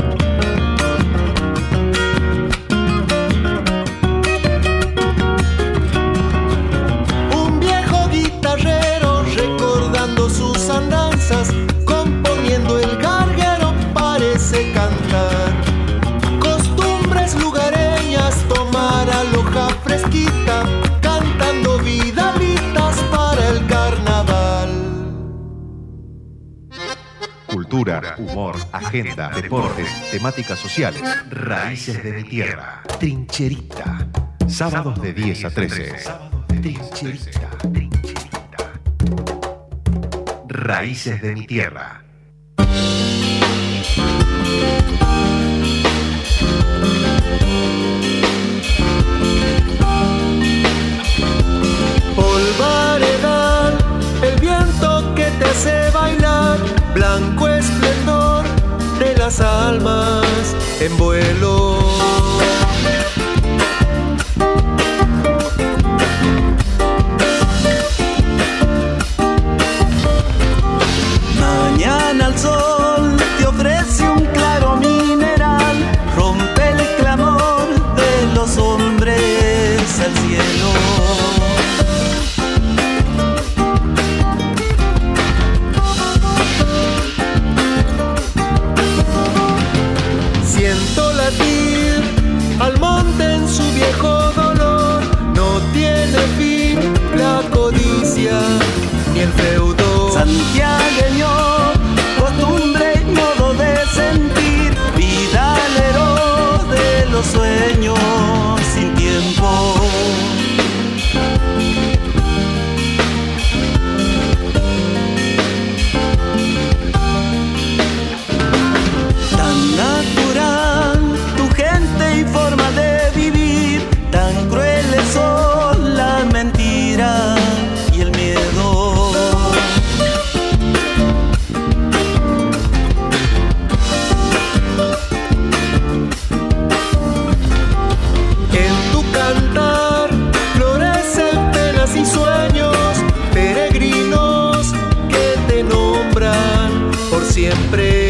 Un viejo guitarrero recordando sus andanzas, componiendo el garguero parece cantar. Costumbres lugareñas, tomar aloja fresquita, cantando vidalitas para el carnaval. Cultura, humor, agenda, deportes, temáticas sociales. Raíces de mi tierra. Trincherita. Sábados de 10 a 13. Trincherita. Raíces de mi tierra. Polvaredal, el viento que te hace bailar, blanco esplendor de las almas en vuelo. Mañana el sol te ofrece un claro mineral, rompe el clamor de los hombres al cielo. Siento latir al monte en su viejo dolor, no tiene fin la codicia ni el feudo. Santiagueño, costumbre y modo de sentir, vidalero de los sueños sin tiempo. Tan natural tu gente y forma de vivir, tan crueles son la mentira y el miedo. En tu cantar florecen penas y sueños, peregrinos que te nombran por siempre.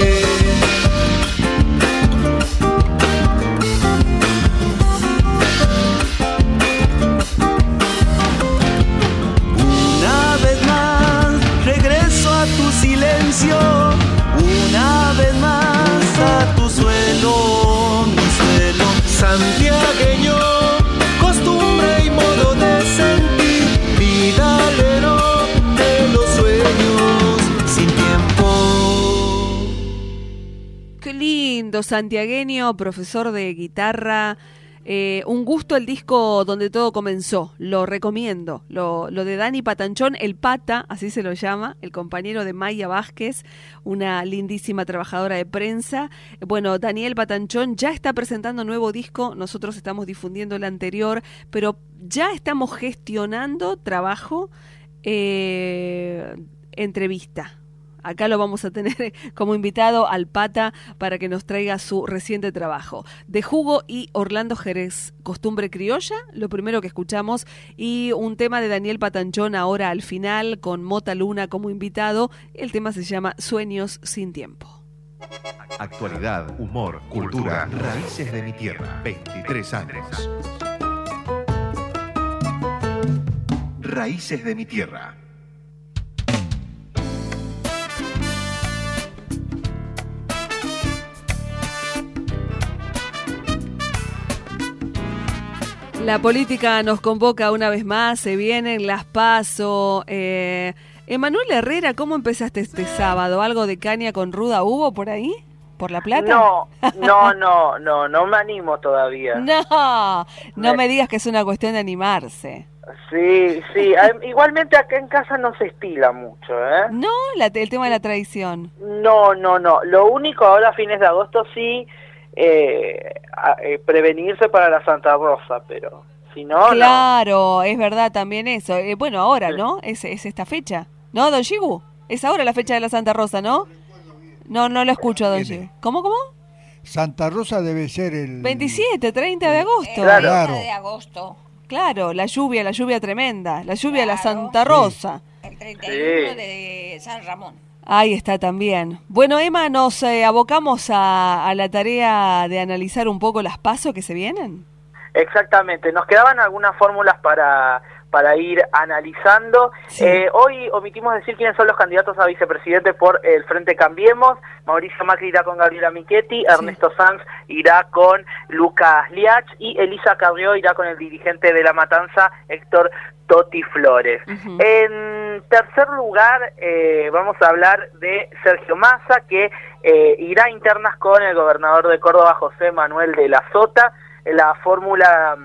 Una vez más regreso a tu silencio, una vez más a tu suelo, mi suelo. Santiagueño, costumbre y modo de sentir, vidalero de los sueños sin tiempo. Qué lindo, santiagueño, profesor de guitarra. Un gusto el disco Donde Todo Comenzó, lo recomiendo. Lo de Dani Patanchón, el Pata, así se lo llama, el compañero de Maya Vázquez, una lindísima trabajadora de prensa. Bueno, Daniel Patanchón ya está presentando nuevo disco, nosotros estamos difundiendo el anterior, pero ya estamos gestionando trabajo, entrevista. Acá lo vamos a tener como invitado al Pata para que nos traiga su reciente trabajo. De Jugo y Orlando Jerez, Costumbre Criolla, lo primero que escuchamos, y un tema de Daniel Patanchón ahora al final con Mota Luna como invitado. El tema se llama Sueños sin tiempo. Actualidad, humor, cultura, raíces de mi tierra. 23 años. Raíces de mi tierra. La política nos convoca una vez más, se vienen las PASO. Emanuel Herrera, ¿cómo empezaste este sábado? ¿Algo de caña con ruda hubo por ahí? ¿Por La Plata? No me animo todavía. No me digas que es una cuestión de animarse. Sí, igualmente acá en casa no se estila mucho, ¿eh? No, el tema de la tradición. No, lo único ahora a fines de agosto sí, prevenirse para la Santa Rosa, pero si no, claro, no. Es verdad también eso. Bueno, ahora, ¿no? Es esta fecha, ¿no, don Gibu? Es ahora la fecha de la Santa Rosa, ¿no? No lo escucho, don Gibu. ¿Cómo? Santa Rosa debe ser el... 27, 30 de agosto. Claro. 30 de agosto. Claro, la lluvia tremenda, la lluvia de la Santa Rosa. El 31 de San Ramón. Ahí está también. Bueno, Emma, nos abocamos a la tarea de analizar un poco las PASO que se vienen. Exactamente, nos quedaban algunas fórmulas para ir analizando. Sí. Hoy omitimos decir quiénes son los candidatos a vicepresidente por el Frente Cambiemos. Mauricio Macri irá con Gabriela Michetti, Ernesto Sanz irá con Lucas Liach y Elisa Carrió irá con el dirigente de La Matanza, Héctor Toti Flores. Uh-huh. En tercer lugar, vamos a hablar de Sergio Massa, que irá a internas con el gobernador de Córdoba, José Manuel de la Sota. La fórmula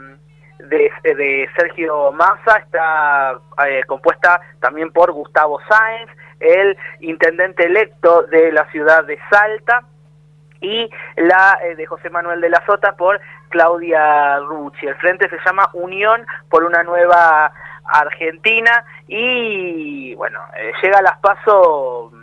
de Sergio Massa está compuesta también por Gustavo Sáenz, el intendente electo de la ciudad de Salta, y la de José Manuel de la Sota por Claudia Rucci. El frente se llama Unión por una Nueva Argentina y bueno, llega a las PASO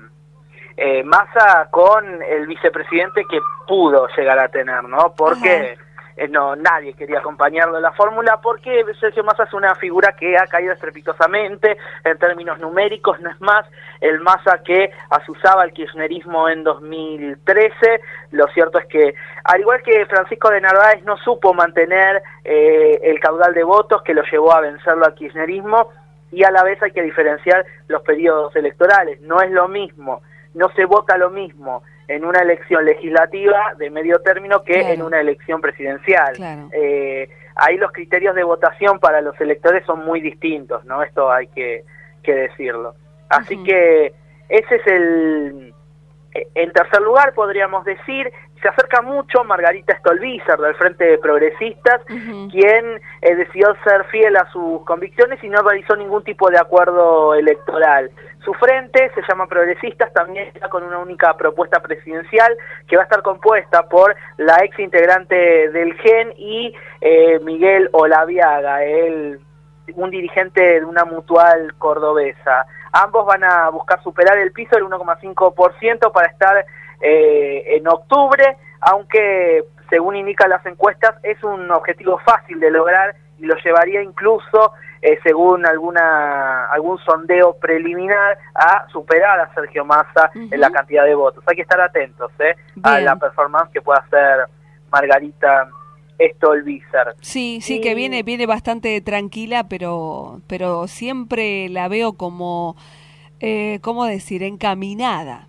Massa con el vicepresidente que pudo llegar a tener, ¿no? Porque nadie quería acompañarlo en la fórmula, porque Sergio Massa es una figura que ha caído estrepitosamente en términos numéricos. No es más el Massa que asusaba al kirchnerismo en 2013. Lo cierto es que, al igual que Francisco de Narváez, no supo mantener el caudal de votos que lo llevó a vencerlo al kirchnerismo, y a la vez hay que diferenciar los periodos electorales. No es lo mismo, no se vota lo mismo en una elección legislativa de medio término que en una elección presidencial. Claro. Ahí los criterios de votación para los electores son muy distintos, ¿no? Esto hay que decirlo. Así que ese es el... En tercer lugar, podríamos decir, se acerca mucho Margarita Stolbizer del Frente de Progresistas, quien decidió ser fiel a sus convicciones y no realizó ningún tipo de acuerdo electoral. Su frente se llama Progresistas, también está con una única propuesta presidencial que va a estar compuesta por la ex integrante del GEN y Miguel Olaviaga, un dirigente de una mutual cordobesa. Ambos van a buscar superar el piso del 1,5% para estar en octubre, aunque según indican las encuestas es un objetivo fácil de lograr y lo llevaría incluso, según algún sondeo preliminar, a superar a Sergio Massa en la cantidad de votos. Hay que estar atentos a la performance que pueda hacer Margarita Stolbizer. Sí, que viene bastante tranquila, pero siempre la veo como, ¿cómo decir? Encaminada.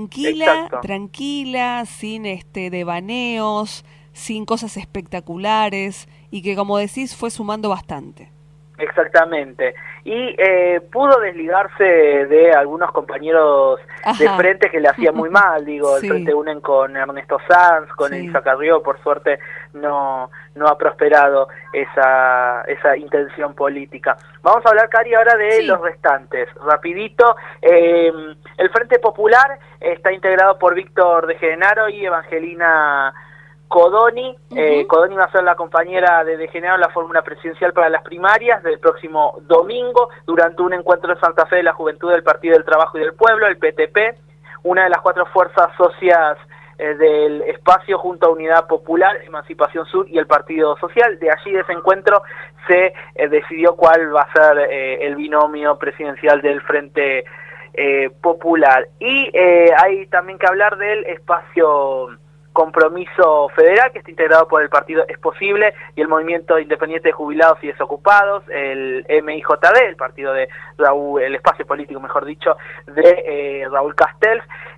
Tranquila, sin devaneos, sin cosas espectaculares, y que, como decís, fue sumando bastante. Exactamente. Y pudo desligarse de algunos compañeros de frente que le hacía muy mal, el Frente Unen con Ernesto Sanz, con Elisa Carrió. Por suerte no ha prosperado esa intención política. Vamos a hablar, Cari, ahora de los restantes. Rapidito, el Frente Popular está integrado por Víctor de Genaro y Evangelina Codoni. Codoni va a ser la compañera de Genaro en la fórmula presidencial para las primarias del próximo domingo, durante un encuentro en Santa Fe de la Juventud del Partido del Trabajo y del Pueblo, el PTP, una de las 4 fuerzas socias del espacio junto a Unidad Popular, Emancipación Sur y el Partido Social. De allí, de ese encuentro, se decidió cuál va a ser el binomio presidencial del Frente Popular. Y hay también que hablar del espacio Compromiso Federal, que está integrado por el partido Es Posible y el Movimiento Independiente de Jubilados y Desocupados, el MIJD, el partido de Raúl, el espacio político, mejor dicho, de Raúl Castells,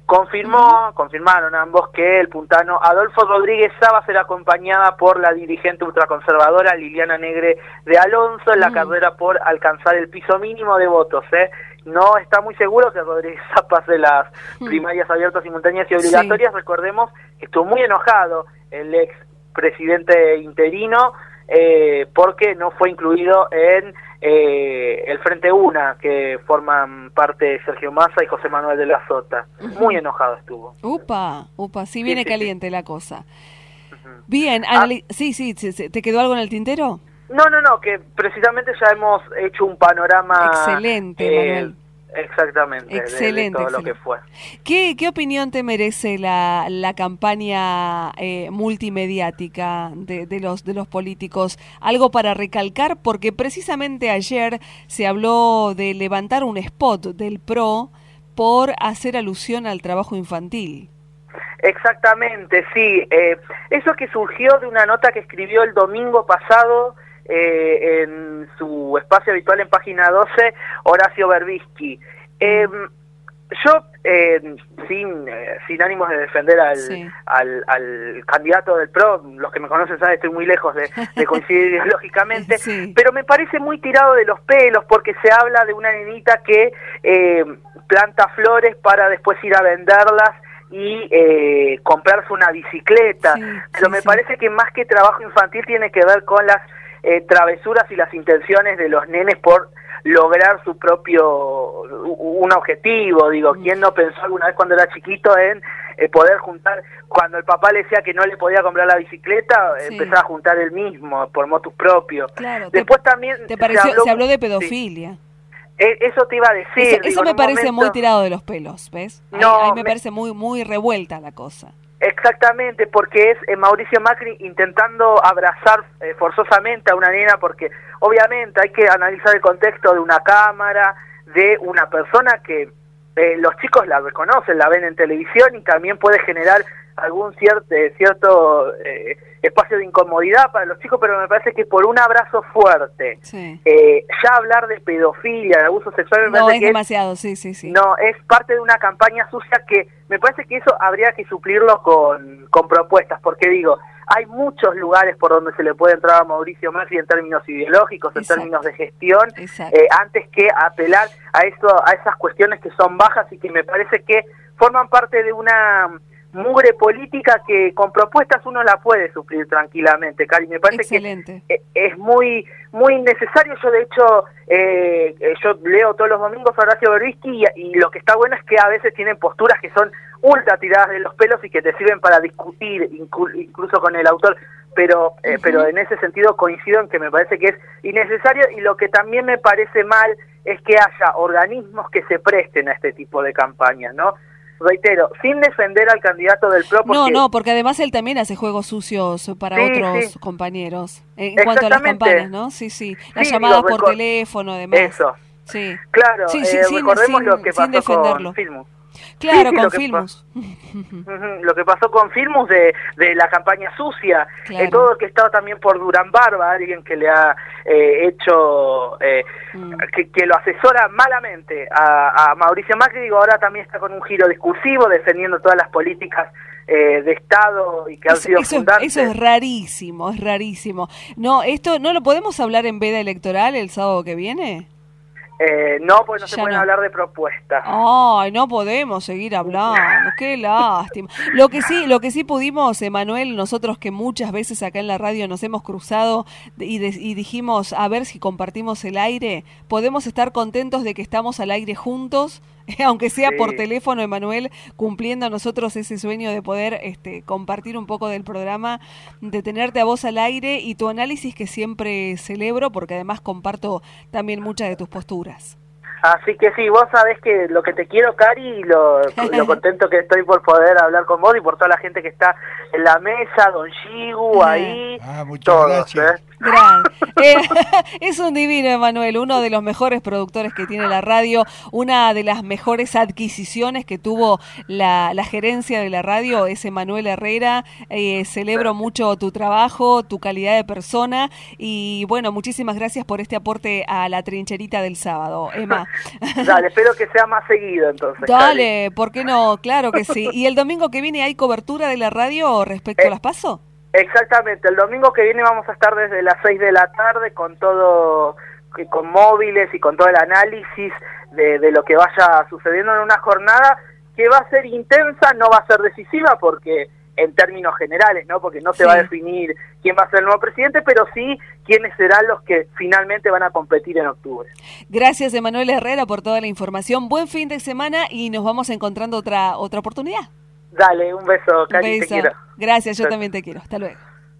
confirmaron ambos que el puntano Adolfo Rodríguez Saba será acompañada por la dirigente ultraconservadora Liliana Negre de Alonso en la carrera por alcanzar el piso mínimo de votos. No está muy seguro que Rodríguez Saba pase las primarias abiertas, simultáneas y obligatorias. Recordemos que estuvo muy enojado el ex presidente interino porque no fue incluido en el Frente Una, que forman parte Sergio Massa y José Manuel de la Sota. Muy enojado estuvo. Upa, sí viene caliente la cosa. Bien, sí, ¿te quedó algo en el tintero? No, que precisamente ya hemos hecho un panorama... Excelente, Manuel. Exactamente, excelente, de todo excelente. Lo que fue. ¿Qué opinión te merece la campaña multimediática de los políticos? Algo para recalcar, porque precisamente ayer se habló de levantar un spot del PRO por hacer alusión al trabajo infantil. Exactamente, sí. Eso que surgió de una nota que escribió el domingo pasado en su espacio habitual en Página 12, Horacio Berbisky. Yo, sin ánimos de defender al candidato del PRO, los que me conocen saben, estoy muy lejos de coincidir ideológicamente, pero me parece muy tirado de los pelos, porque se habla de una nenita que planta flores para después ir a venderlas y comprarse una bicicleta, pero me parece que más que trabajo infantil tiene que ver con las travesuras y las intenciones de los nenes por lograr su propio un objetivo. Digo, ¿quién no pensó alguna vez cuando era chiquito en poder juntar, cuando el papá le decía que no le podía comprar la bicicleta, empezar a juntar él mismo por motus propio? Claro, después también se habló de pedofilia. Eso te iba a decir. Eso me parece muy tirado de los pelos, ¿ves? Ahí me parece muy revuelta la cosa. Exactamente, porque es Mauricio Macri intentando abrazar forzosamente a una nena, porque obviamente hay que analizar el contexto de una cámara, de una persona que los chicos la reconocen, la ven en televisión y también puede generar algún cierto espacio de incomodidad para los chicos, pero me parece que por un abrazo fuerte, ya hablar de pedofilia, de abuso sexual, me parece que demasiado, sí. No, es parte de una campaña sucia que me parece que eso habría que suplirlo con propuestas, porque digo, hay muchos lugares por donde se le puede entrar a Mauricio Macri en términos ideológicos, en términos de gestión, antes que apelar a esas cuestiones que son bajas y que me parece que forman parte de una mugre política que con propuestas uno la puede suplir tranquilamente, Cari. Me parece que es muy necesario. Yo, de hecho, yo leo todos los domingos a Horacio Berbisky y lo que está bueno es que a veces tienen posturas que son ultra tiradas de los pelos y que te sirven para discutir incluso con el autor, pero en ese sentido coincido en que me parece que es innecesario, y lo que también me parece mal es que haya organismos que se presten a este tipo de campañas, ¿no? Reitero, sin defender al candidato del PRO. Porque además él también hace juegos sucios para otros compañeros. En cuanto a las campañas, ¿no? Sí. Las llamadas por teléfono, además. Eso. Sí. Claro, recordemos lo que pasó con Filmus. Claro, con Filmus. Lo que pasó con Filmus de la campaña sucia, todo lo que estaba también por Durán Barba, alguien que le ha hecho, que lo asesora malamente a Mauricio Macri. Digo, ahora también está con un giro discursivo, defendiendo todas las políticas de Estado y que han sido fundantes. Eso es rarísimo, No, esto no lo podemos hablar en veda electoral el sábado que viene. No, pues no se pueden hablar de propuestas. Ay, no podemos seguir hablando, qué lástima. Lo que sí pudimos, Emanuel, nosotros que muchas veces acá en la radio nos hemos cruzado y dijimos, a ver si compartimos el aire, podemos estar contentos de que estamos al aire juntos, aunque sea por teléfono, Emanuel, cumpliendo a nosotros ese sueño de poder compartir un poco del programa, de tenerte a vos al aire y tu análisis, que siempre celebro, porque además comparto también muchas de tus posturas. Así que sí, vos sabés que lo que te quiero, Cari, y lo contento que estoy por poder hablar con vos y por toda la gente que está en la mesa, Don Gigu, ahí, muchas gracias. Es un divino, Emanuel, uno de los mejores productores que tiene la radio, una de las mejores adquisiciones que tuvo la gerencia de la radio es Emanuel Herrera. Celebro mucho tu trabajo, tu calidad de persona, y bueno, muchísimas gracias por este aporte a la trincherita del sábado, Emma. Dale, espero que sea más seguido entonces. Dale, ¿por qué no? Claro que sí. ¿Y el domingo que viene hay cobertura de la radio respecto a las PASO? Exactamente, el domingo que viene vamos a estar desde las 6 de la tarde con todo, con móviles y con todo el análisis de lo que vaya sucediendo en una jornada que va a ser intensa, no va a ser decisiva porque en términos generales, ¿no? Porque no se va a definir quién va a ser el nuevo presidente, pero sí quiénes serán los que finalmente van a competir en octubre. Gracias, Emanuel Herrera, por toda la información. Buen fin de semana y nos vamos encontrando otra oportunidad. Dale, un beso, Cari, te quiero. Gracias, yo también te quiero. Hasta luego.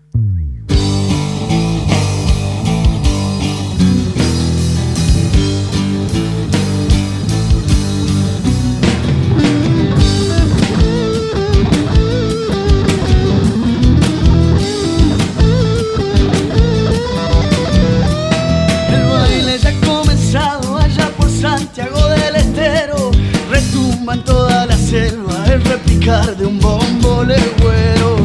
Santiago del Estero, retumba en toda la selva el repicar de un bombo legüero.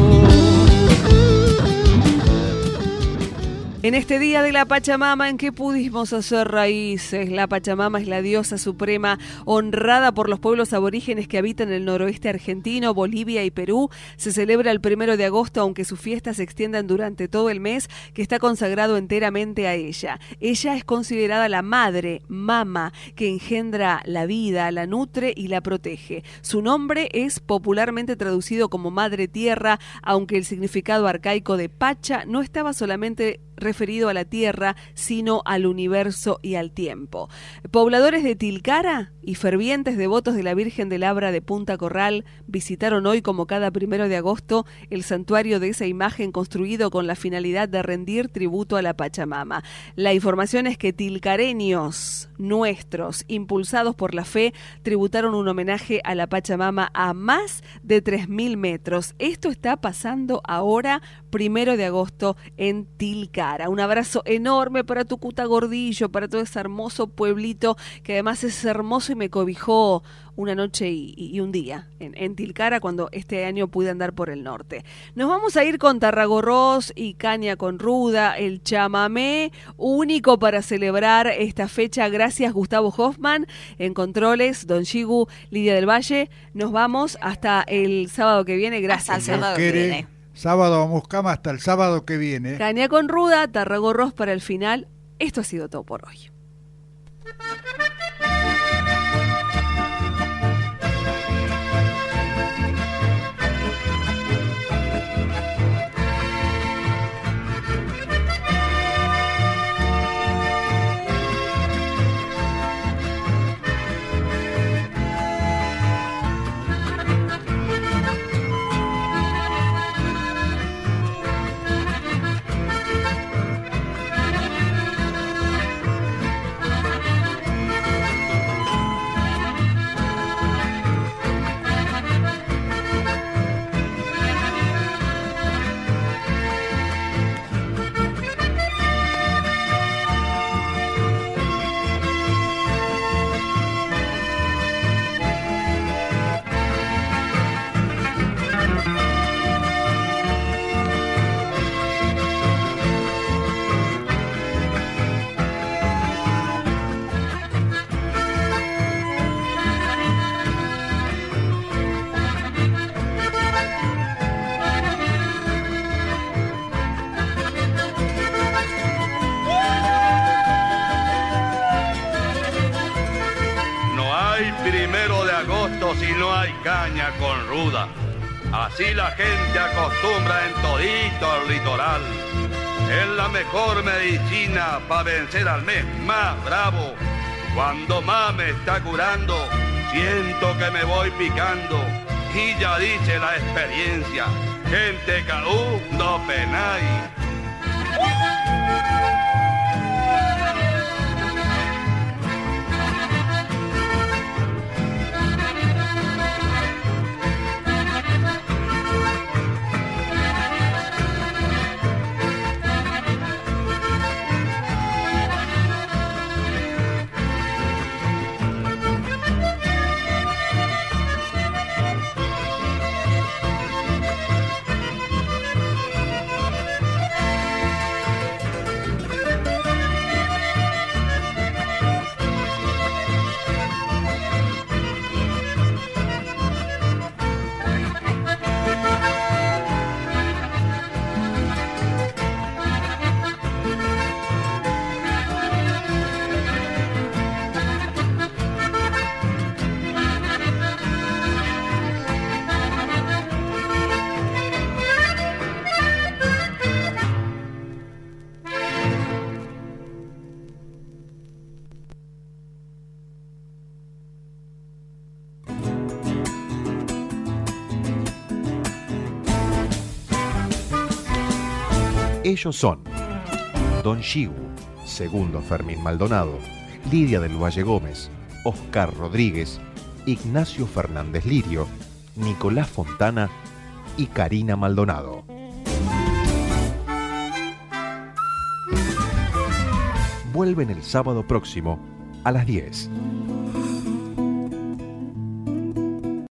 En este día de la Pachamama, ¿en qué pudimos hacer raíces? La Pachamama es la diosa suprema, honrada por los pueblos aborígenes que habitan el noroeste argentino, Bolivia y Perú. Se celebra el 1 de agosto, aunque sus fiestas se extiendan durante todo el mes, que está consagrado enteramente a ella. Ella es considerada la madre, mama, que engendra la vida, la nutre y la protege. Su nombre es popularmente traducido como Madre Tierra, aunque el significado arcaico de Pacha no estaba solamente referido a la tierra, sino al universo y al tiempo. Pobladores de Tilcara y fervientes devotos de la Virgen del Abra de Punta Corral visitaron hoy, como cada 1 de agosto, el santuario de esa imagen construido con la finalidad de rendir tributo a la Pachamama. La información es que tilcareños nuestros, impulsados por la fe, tributaron un homenaje a la Pachamama a más de 3.000 metros. Esto está pasando ahora, 1 de agosto, en Tilcara. Un abrazo enorme para Tucuta Gordillo, para todo ese hermoso pueblito que además es hermoso y me cobijó una noche y un día en Tilcara cuando este año pude andar por el norte. Nos vamos a ir con Tarragorros y Caña con Ruda, el chamamé único para celebrar esta fecha. Gracias, Gustavo Hoffman. En controles, Don Shigu, Lidia del Valle. Nos vamos hasta el sábado que viene. Gracias. Hasta el sábado que viene. Sábado vamos cama hasta el sábado que viene. Caña con Ruda, Tarragorros para el final. Esto ha sido todo por hoy. Si no hay caña con ruda, así la gente acostumbra en todito el litoral. Es la mejor medicina para vencer al mes más bravo. Cuando más me está curando, siento que me voy picando. Y ya dice la experiencia, gente caú no penáis. Ellos son Don Shigu, Segundo Fermín Maldonado, Lidia del Valle Gómez, Oscar Rodríguez, Ignacio Fernández Lirio, Nicolás Fontana y Karina Maldonado. Vuelven el sábado próximo a las 10.